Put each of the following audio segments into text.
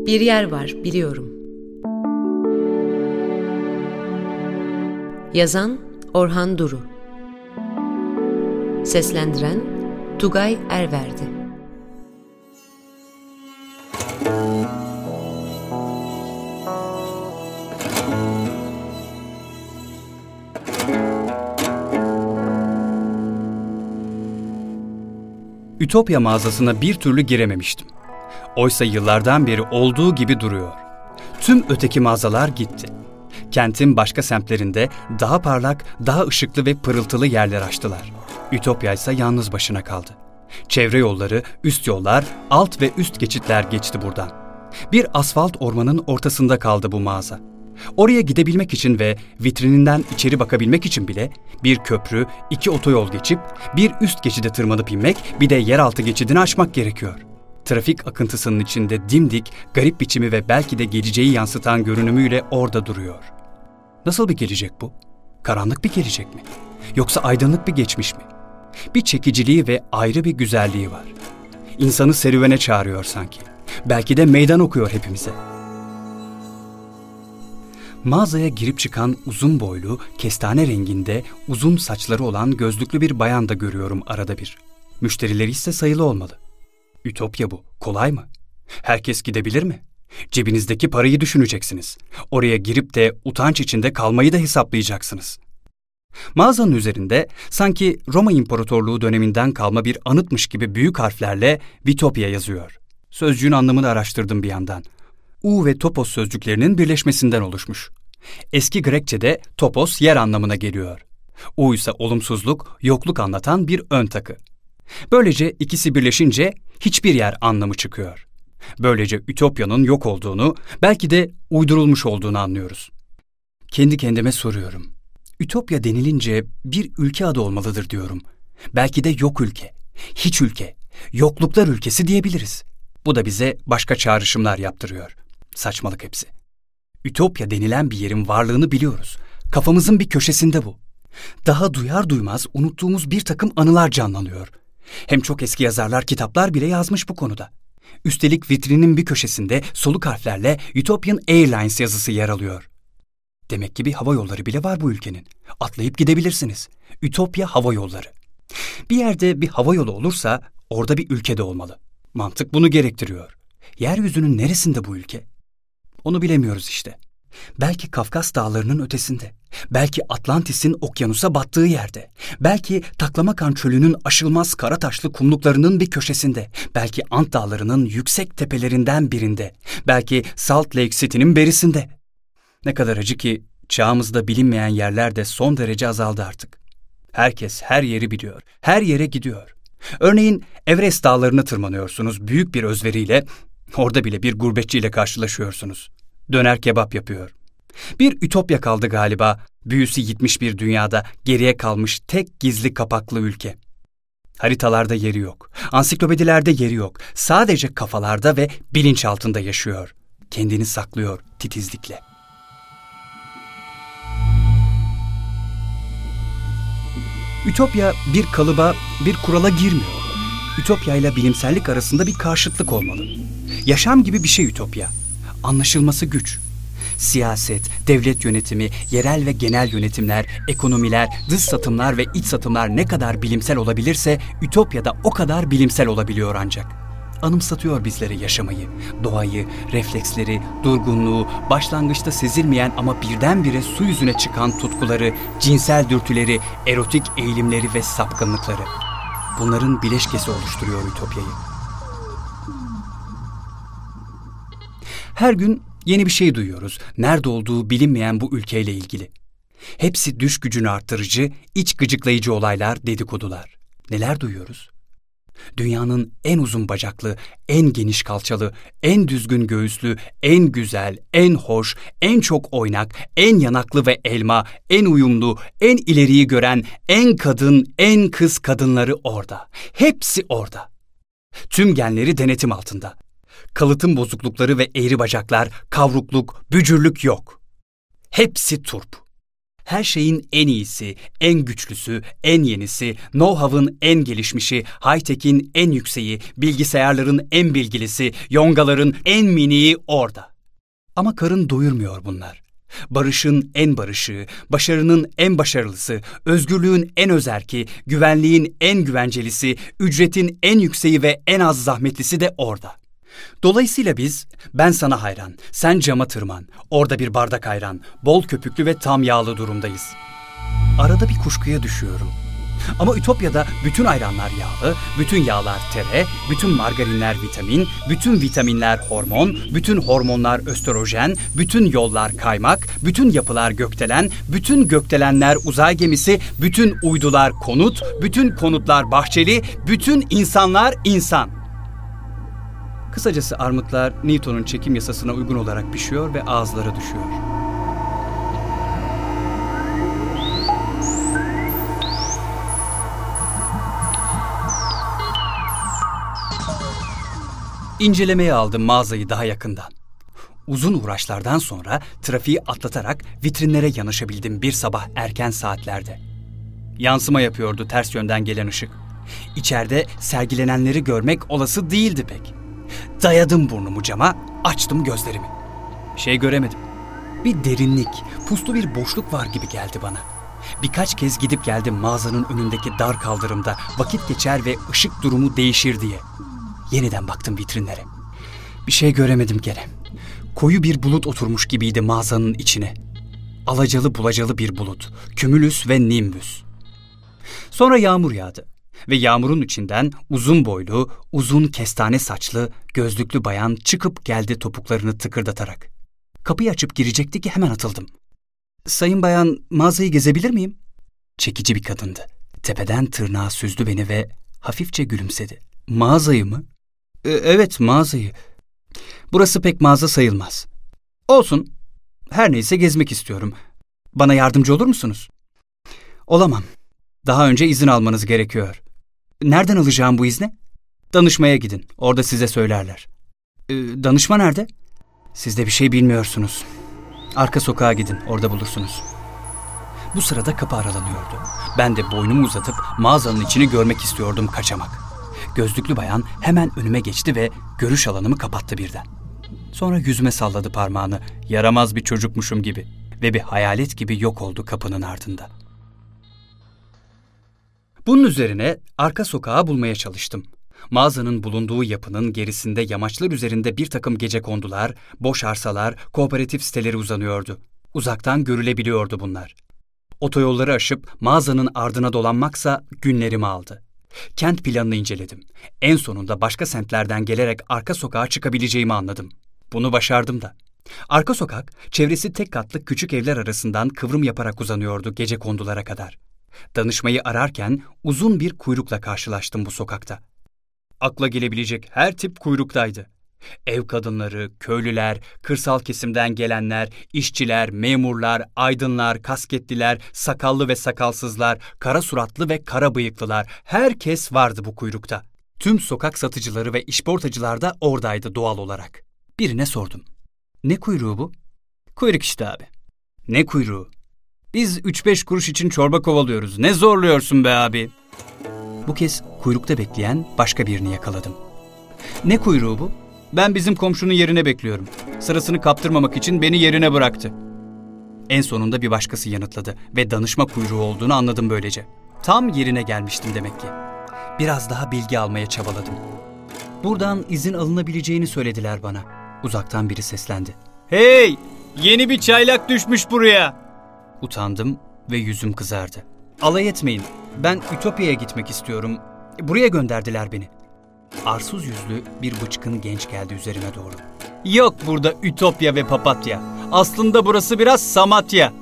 Bir yer var, biliyorum. Yazan Orhan Duru. Seslendiren Tugay Erverdi. Ütopya mağazasına bir türlü girememiştim. Oysa yıllardan beri olduğu gibi duruyor. Tüm öteki mağazalar gitti. Kentin başka semtlerinde daha parlak, daha ışıklı ve pırıltılı yerler açtılar. Ütopya ise yalnız başına kaldı. Çevre yolları, üst yollar, alt ve üst geçitler geçti buradan. Bir asfalt ormanın ortasında kaldı bu mağaza. Oraya gidebilmek için ve vitrininden içeri bakabilmek için bile bir köprü, 2 otoyol geçip bir üst geçide tırmanıp inmek, bir de yeraltı geçidini aşmak gerekiyor. Trafik akıntısının içinde dimdik, garip biçimi ve belki de geleceği yansıtan görünümüyle orada duruyor. Nasıl bir gelecek bu? Karanlık bir gelecek mi? Yoksa aydınlık bir geçmiş mi? Bir çekiciliği ve ayrı bir güzelliği var. İnsanı serüvene çağırıyor sanki. Belki de meydan okuyor hepimize. Mağazaya girip çıkan uzun boylu, kestane renginde, uzun saçları olan gözlüklü bir bayan da görüyorum arada bir. Müşterileri ise sayılı olmalı. Ütopya bu. Kolay mı? Herkes gidebilir mi? Cebinizdeki parayı düşüneceksiniz. Oraya girip de utanç içinde kalmayı da hesaplayacaksınız. Mağazanın üzerinde sanki Roma İmparatorluğu döneminden kalma bir anıtmış gibi büyük harflerle Vitopya yazıyor. Sözcüğün anlamını araştırdım bir yandan. U ve topos sözcüklerinin birleşmesinden oluşmuş. Eski Grekçe'de topos yer anlamına geliyor. U ise olumsuzluk, yokluk anlatan bir ön takı. Böylece ikisi birleşince hiçbir yer anlamı çıkıyor. Böylece Ütopya'nın yok olduğunu, belki de uydurulmuş olduğunu anlıyoruz. Kendi kendime soruyorum. Ütopya denilince bir ülke adı olmalıdır diyorum. Belki de yok ülke, hiç ülke, yokluklar ülkesi diyebiliriz. Bu da bize başka çağrışımlar yaptırıyor. Saçmalık hepsi. Ütopya denilen bir yerin varlığını biliyoruz. Kafamızın bir köşesinde bu. Daha duyar duymaz unuttuğumuz bir takım anılar canlanıyor. Hem çok eski yazarlar, kitaplar bile yazmış bu konuda. Üstelik vitrinin bir köşesinde soluk harflerle Ethiopian Airlines yazısı yer alıyor. Demek ki bir hava yolları bile var bu ülkenin. Atlayıp gidebilirsiniz. Ütopya Hava Yolları. Bir yerde bir hava yolu olursa orada bir ülke de olmalı. Mantık bunu gerektiriyor. Yeryüzünün neresinde bu ülke? Onu bilemiyoruz işte. Belki Kafkas dağlarının ötesinde. Belki Atlantis'in okyanusa battığı yerde. Belki Taklamakan çölünün aşılmaz kara taşlı kumluklarının bir köşesinde. Belki Ant dağlarının yüksek tepelerinden birinde. Belki Salt Lake City'nin berisinde. Ne kadar acı ki çağımızda bilinmeyen yerler de son derece azaldı artık. Herkes her yeri biliyor. Her yere gidiyor. Örneğin Everest dağlarını tırmanıyorsunuz büyük bir özveriyle. Orada bile bir gurbetçiyle karşılaşıyorsunuz. Döner kebap yapıyor. Bir ütopya kaldı galiba, büyüsü gitmiş bir dünyada geriye kalmış tek gizli kapaklı ülke. Haritalarda yeri yok, ansiklopedilerde yeri yok, sadece kafalarda ve bilinçaltında yaşıyor. Kendini saklıyor titizlikle. Ütopya bir kalıba, bir kurala girmiyor. Ütopya ile bilimsellik arasında bir karşıtlık olmalı. Yaşam gibi bir şey ütopya. Anlaşılması güç. Siyaset, devlet yönetimi, yerel ve genel yönetimler, ekonomiler, dış satımlar ve iç satımlar ne kadar bilimsel olabilirse Ütopya'da o kadar bilimsel olabiliyor ancak. Anımsatıyor bizlere yaşamayı, doğayı, refleksleri, durgunluğu, başlangıçta sezilmeyen ama birdenbire su yüzüne çıkan tutkuları, cinsel dürtüleri, erotik eğilimleri ve sapkınlıkları. Bunların bileşkesi oluşturuyor Ütopya'yı. Her gün yeni bir şey duyuyoruz, nerede olduğu bilinmeyen bu ülkeyle ilgili. Hepsi düş gücünü arttırıcı, iç gıcıklayıcı olaylar, dedikodular. Neler duyuyoruz? Dünyanın en uzun bacaklı, en geniş kalçalı, en düzgün göğüslü, en güzel, en hoş, en çok oynak, en yanaklı ve elma, en uyumlu, en ileriyi gören, en kadın, en kız kadınları orada. Hepsi orada. Tüm genleri denetim altında. Kalıtım bozuklukları ve eğri bacaklar, kavrukluk, bücürlük yok. Hepsi turp. Her şeyin en iyisi, en güçlüsü, en yenisi, know-how'ın en gelişmişi, high-tech'in en yükseği, bilgisayarların en bilgilisi, yongaların en miniği orada. Ama karın doyurmuyor bunlar. Barışın en barışı, başarının en başarılısı, özgürlüğün en özerki, güvenliğin en güvencelisi, ücretin en yükseği ve en az zahmetlisi de orada. Dolayısıyla ben sana hayran, sen cama tırman, orada bir bardak ayran, bol köpüklü ve tam yağlı durumdayız. Arada bir kuşkuya düşüyorum. Ama Ütopya'da bütün ayranlar yağlı, bütün yağlar tere, bütün margarinler vitamin, bütün vitaminler hormon, bütün hormonlar östrojen, bütün yollar kaymak, bütün yapılar gökdelen, bütün gökdelenler uzay gemisi, bütün uydular konut, bütün konutlar bahçeli, bütün insanlar insan. Kısacası armutlar Newton'un çekim yasasına uygun olarak pişiyor ve ağızlara düşüyor. İncelemeye aldım mağazayı daha yakından. Uzun uğraşlardan sonra trafiği atlatarak vitrinlere yanaşabildim bir sabah erken saatlerde. Yansıma yapıyordu ters yönden gelen ışık. İçeride sergilenenleri görmek olası değildi pek. Dayadım burnumu cama, açtım gözlerimi. Bir şey göremedim. Bir derinlik, puslu bir boşluk var gibi geldi bana. Birkaç kez gidip geldim mağazanın önündeki dar kaldırımda vakit geçer ve ışık durumu değişir diye. Yeniden baktım vitrinlere. Bir şey göremedim gene. Koyu bir bulut oturmuş gibiydi mağazanın içine. Alacalı bulacalı bir bulut, kümülüs ve nimbüs. Sonra yağmur yağdı. Ve yağmurun içinden uzun boylu, uzun kestane saçlı, gözlüklü bayan çıkıp geldi topuklarını tıkırdatarak. Kapıyı açıp girecekti ki hemen atıldım. "Sayın bayan, mağazayı gezebilir miyim?" Çekici bir kadındı. Tepeden tırnağa süzdü beni ve hafifçe gülümsedi. "Mağazayı mı?" Evet, mağazayı. Burası pek mağaza sayılmaz." "Olsun. Her neyse gezmek istiyorum. Bana yardımcı olur musunuz?" "Olamam. Daha önce izin almanız gerekiyor." "Nereden alacağım bu izni?" "Danışmaya gidin. Orada size söylerler." Danışma nerede?" "Siz de bir şey bilmiyorsunuz. Arka sokağa gidin. Orada bulursunuz." Bu sırada kapı aralanıyordu. Ben de boynumu uzatıp mağazanın içini görmek istiyordum kaçamak. Gözlüklü bayan hemen önüme geçti ve görüş alanımı kapattı birden. Sonra yüzüme salladı parmağını, yaramaz bir çocukmuşum gibi ve bir hayalet gibi yok oldu kapının ardında. Bunun üzerine arka sokağı bulmaya çalıştım. Mağazanın bulunduğu yapının gerisinde yamaçlar üzerinde bir takım gecekondular, boş arsalar, kooperatif siteleri uzanıyordu. Uzaktan görülebiliyordu bunlar. Otoyolları aşıp mağazanın ardına dolanmaksa günlerimi aldı. Kent planını inceledim. En sonunda başka semtlerden gelerek arka sokağa çıkabileceğimi anladım. Bunu başardım da. Arka sokak, çevresi tek katlı küçük evler arasından kıvrım yaparak uzanıyordu gecekondulara kadar. Danışmayı ararken uzun bir kuyrukla karşılaştım bu sokakta. Akla gelebilecek her tip kuyruktaydı. Ev kadınları, köylüler, kırsal kesimden gelenler, işçiler, memurlar, aydınlar, kasketliler, sakallı ve sakalsızlar, kara suratlı ve kara bıyıklılar, herkes vardı bu kuyrukta. Tüm sokak satıcıları ve işportacılar da oradaydı doğal olarak. Birine sordum. "Ne kuyruğu bu?" "Kuyruk işte abi." "Ne kuyruğu?" "Biz 3-5 kuruş için çorba kovalıyoruz. Ne zorluyorsun be abi?" Bu kez kuyrukta bekleyen başka birini yakaladım. "Ne kuyruğu bu?" "Ben bizim komşunun yerine bekliyorum. Sırasını kaptırmamak için beni yerine bıraktı." En sonunda bir başkası yanıtladı ve danışma kuyruğu olduğunu anladım böylece. Tam yerine gelmiştim demek ki. Biraz daha bilgi almaya çabaladım. "Buradan izin alınabileceğini söylediler bana." Uzaktan biri seslendi. "Hey! Yeni bir çaylak düşmüş buraya." Utandım ve yüzüm kızardı. "Alay etmeyin. Ben Ütopya'ya gitmek istiyorum. Buraya gönderdiler beni." Arsuz yüzlü bir bıçkın genç geldi üzerime doğru. "Yok burada Ütopya ve papatya. Aslında burası biraz Samatya.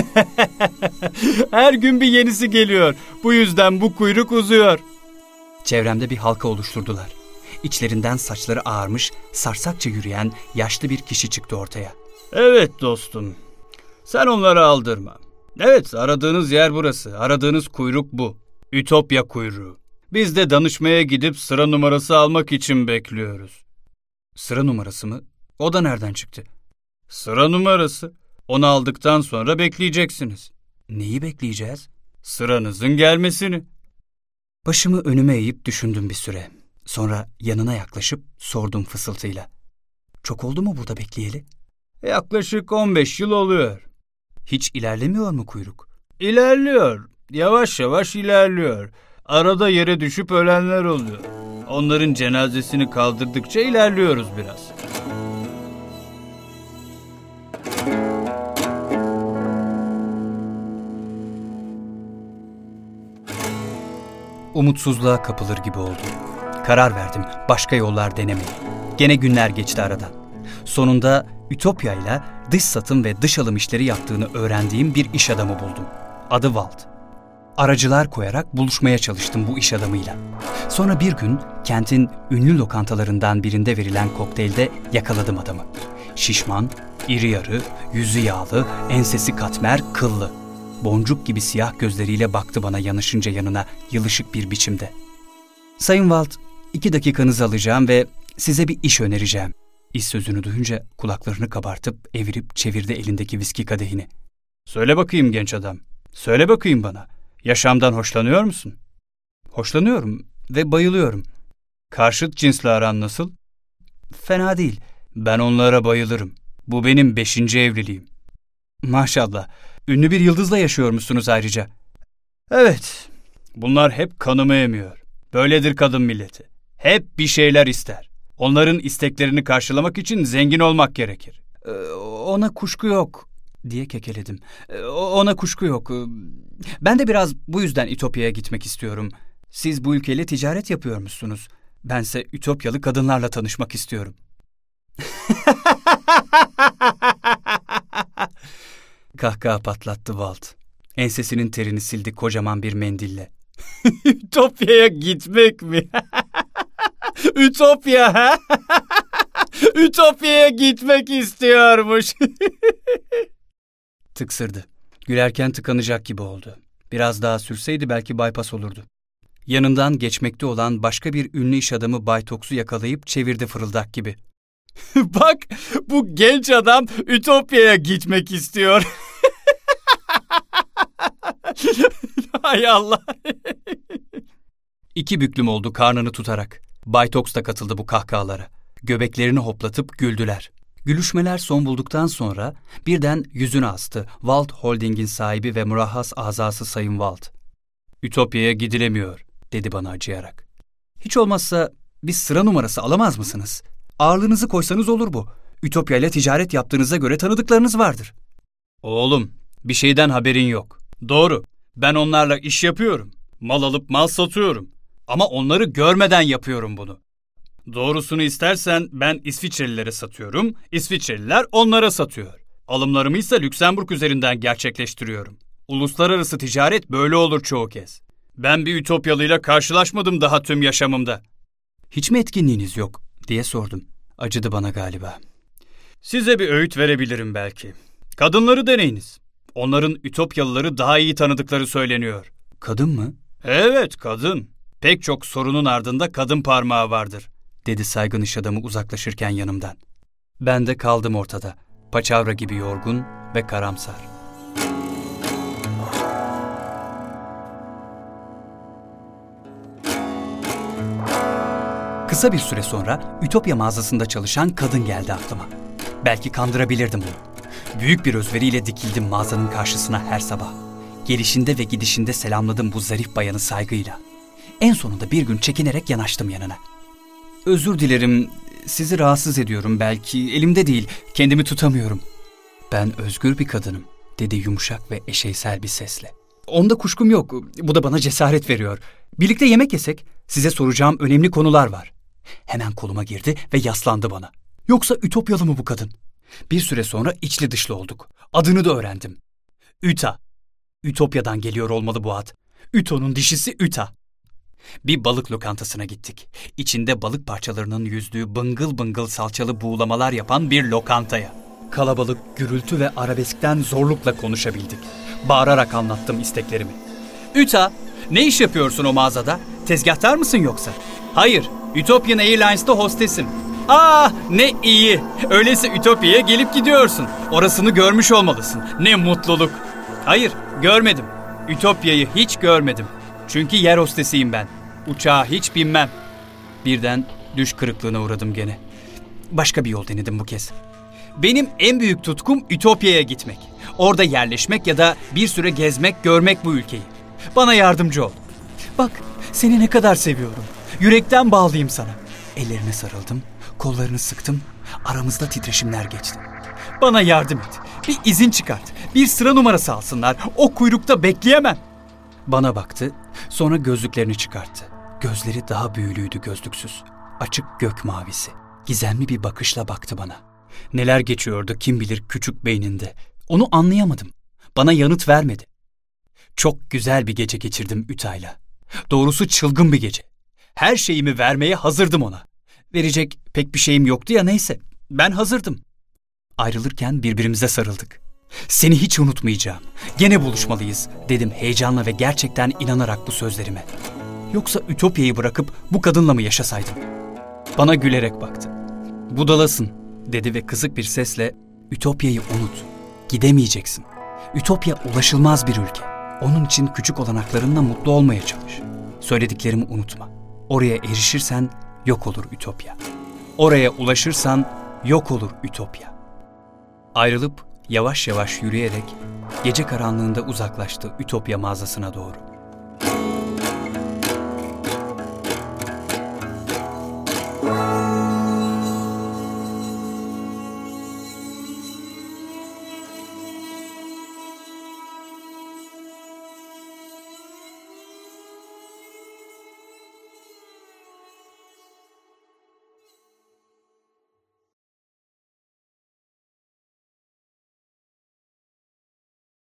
Her gün bir yenisi geliyor. Bu yüzden bu kuyruk uzuyor." Çevremde bir halka oluşturdular. İçlerinden saçları ağarmış, sarsakça yürüyen yaşlı bir kişi çıktı ortaya. "Evet dostum. Sen onları aldırma. Evet, aradığınız yer burası. Aradığınız kuyruk bu. Ütopya kuyruğu. Biz de danışmaya gidip sıra numarası almak için bekliyoruz." "Sıra numarası mı? O da nereden çıktı?" "Sıra numarası. Onu aldıktan sonra bekleyeceksiniz." Neyi bekleyeceğiz? Sıranızın gelmesini. Başımı önüme eğip düşündüm bir süre. Sonra yanına yaklaşıp sordum fısıltıyla. Çok oldu mu burada bekleyeli? Yaklaşık 15 yıl oluyor. Hiç ilerlemiyor mu kuyruk? İlerliyor. Yavaş yavaş ilerliyor. Arada yere düşüp ölenler oluyor. Onların cenazesini kaldırdıkça ilerliyoruz biraz. Umutsuzluğa kapılır gibi oldum. Karar verdim başka yollar denemeye. Gene günler geçti aradan. Sonunda Ütopya'yla dış satım ve dış alım işleri yaptığını öğrendiğim bir iş adamı buldum. Adı Walt. Aracılar koyarak buluşmaya çalıştım bu iş adamıyla. Sonra bir gün kentin ünlü lokantalarından birinde verilen kokteylde yakaladım adamı. Şişman, iri yarı, yüzü yağlı, ensesi katmer, kıllı. Boncuk gibi siyah gözleriyle baktı bana yanaşınca yanına yılışık bir biçimde. Sayın Walt, 2 dakikanızı alacağım ve size bir iş önereceğim. İş sözünü duyunca kulaklarını kabartıp evirip çevirdi elindeki viski kadehini. Söyle bakayım genç adam. Söyle bakayım bana. Yaşamdan hoşlanıyor musun? Hoşlanıyorum ve bayılıyorum. Karşıt cinsle aran nasıl? Fena değil. Ben onlara bayılırım. Bu benim 5. evliliğim. Maşallah. Ünlü bir yıldızla yaşıyormuşsunuz ayrıca. Evet. Bunlar hep kanımı emiyor. Böyledir kadın milleti. Hep bir şeyler ister. Onların isteklerini karşılamak için zengin olmak gerekir. Ona kuşku yok diye kekeledim. Ona kuşku yok. Ben de biraz bu yüzden Ütopya'ya gitmek istiyorum. Siz bu ülkeyle ticaret yapıyormuşsunuz. Bense Ütopyalı kadınlarla tanışmak istiyorum. Kahkaha patlattı Walt. Ensesinin terini sildi kocaman bir mendille. Ütopya'ya gitmek mi? Ütopya ha? Ütopya'ya gitmek istiyormuş. Tıksırdı. Gülerken tıkanacak gibi oldu. Biraz daha sürseydi belki bypass olurdu. Yanından geçmekte olan başka bir ünlü iş adamı Bay Toks'u yakalayıp çevirdi fırıldak gibi. Bak, bu genç adam Ütopya'ya gitmek istiyor. Hay Allah. 2 büklüm oldu karnını tutarak. Bay Toks da katıldı bu kahkahalara. Göbeklerini hoplatıp güldüler. Gülüşmeler son bulduktan sonra birden yüzünü astı Walt Holding'in sahibi ve murahhas azası Sayın Walt. Ütopya'ya gidilemiyor, dedi bana acıyarak. Hiç olmazsa bir sıra numarası alamaz mısınız? Ağırlığınızı koysanız olur bu. Ütopya ile ticaret yaptığınıza göre tanıdıklarınız vardır. Oğlum, bir şeyden haberin yok. Doğru, ben onlarla iş yapıyorum. Mal alıp mal satıyorum. Ama onları görmeden yapıyorum bunu. Doğrusunu istersen ben İsviçrelilere satıyorum, İsviçreliler onlara satıyor. Alımlarımı ise Lüksemburg üzerinden gerçekleştiriyorum. Uluslararası ticaret böyle olur çoğu kez. Ben bir Ütopyalıyla karşılaşmadım daha tüm yaşamımda. Hiç mi etkinliğiniz yok diye sordum. Acıdı bana galiba. Size bir öğüt verebilirim belki. Kadınları deneyiniz. Onların Ütopyalıları daha iyi tanıdıkları söyleniyor. Kadın mı? Evet, kadın. Pek çok sorunun ardında kadın parmağı vardır, dedi saygın iş adamı uzaklaşırken yanımdan. Ben de kaldım ortada, paçavra gibi yorgun ve karamsar. Kısa bir süre sonra Ütopya mağazasında çalışan kadın geldi aklıma. Belki kandırabilirdim onu. Büyük bir özveriyle dikildim mağazanın karşısına her sabah. Gelişinde ve gidişinde selamladım bu zarif bayanı saygıyla. En sonunda bir gün çekinerek yanaştım yanına. Özür dilerim, sizi rahatsız ediyorum belki, elimde değil, kendimi tutamıyorum. Ben özgür bir kadınım, dedi yumuşak ve eşeysel bir sesle. Onda kuşkum yok, bu da bana cesaret veriyor. Birlikte yemek yesek, size soracağım önemli konular var. Hemen koluma girdi ve yaslandı bana. Yoksa Ütopyalı mı bu kadın? Bir süre sonra içli dışlı olduk. Adını da öğrendim. Üta. Ütopya'dan geliyor olmalı bu ad. Üto'nun dişisi Üta. Bir balık lokantasına gittik. İçinde balık parçalarının yüzdüğü bıngıl bıngıl salçalı buğulamalar yapan bir lokantaya. Kalabalık, gürültü ve arabeskten zorlukla konuşabildik. Bağırarak anlattım isteklerimi. Üta, ne iş yapıyorsun o mağazada? Tezgahtar mısın yoksa? Hayır, Ethiopian Airlines'ta hostesim. Aa, ne iyi. Öyleyse Ütopya'ya gelip gidiyorsun. Orasını görmüş olmalısın. Ne mutluluk. Hayır, görmedim. Ütopya'yı hiç görmedim. Çünkü yer hostesiyim ben. Uçağa hiç binmem. Birden düş kırıklığına uğradım gene. Başka bir yol denedim bu kez. Benim en büyük tutkum Ütopya'ya gitmek. Orada yerleşmek ya da bir süre gezmek, görmek bu ülkeyi. Bana yardımcı ol. Bak, seni ne kadar seviyorum. Yürekten bağlıyım sana. Ellerine sarıldım, kollarını sıktım. Aramızda titreşimler geçti. Bana yardım et. Bir izin çıkart. Bir sıra numarası alsınlar. O kuyrukta bekleyemem. Bana baktı, sonra gözlüklerini çıkarttı. Gözleri daha büyülüydü gözlüksüz. Açık gök mavisi. Gizemli bir bakışla baktı bana. Neler geçiyordu kim bilir küçük beyninde. Onu anlayamadım. Bana yanıt vermedi. Çok güzel bir gece geçirdim Ütay'la. Doğrusu çılgın bir gece. Her şeyimi vermeye hazırdım ona. Verecek pek bir şeyim yoktu ya, neyse. Ben hazırdım. Ayrılırken birbirimize sarıldık. Seni hiç unutmayacağım. Gene buluşmalıyız dedim heyecanla ve gerçekten inanarak bu sözlerime. Yoksa Ütopya'yı bırakıp bu kadınla mı yaşasaydım? Bana gülerek baktı. Budalasın dedi ve kızık bir sesle Ütopya'yı unut. Gidemeyeceksin. Ütopya ulaşılmaz bir ülke. Onun için küçük olanaklarınla mutlu olmaya çalış. Söylediklerimi unutma. Oraya erişirsen yok olur Ütopya. Oraya ulaşırsan yok olur Ütopya. Ayrılıp yavaş yavaş yürüyerek gece karanlığında uzaklaştı Ütopya mağazasına doğru.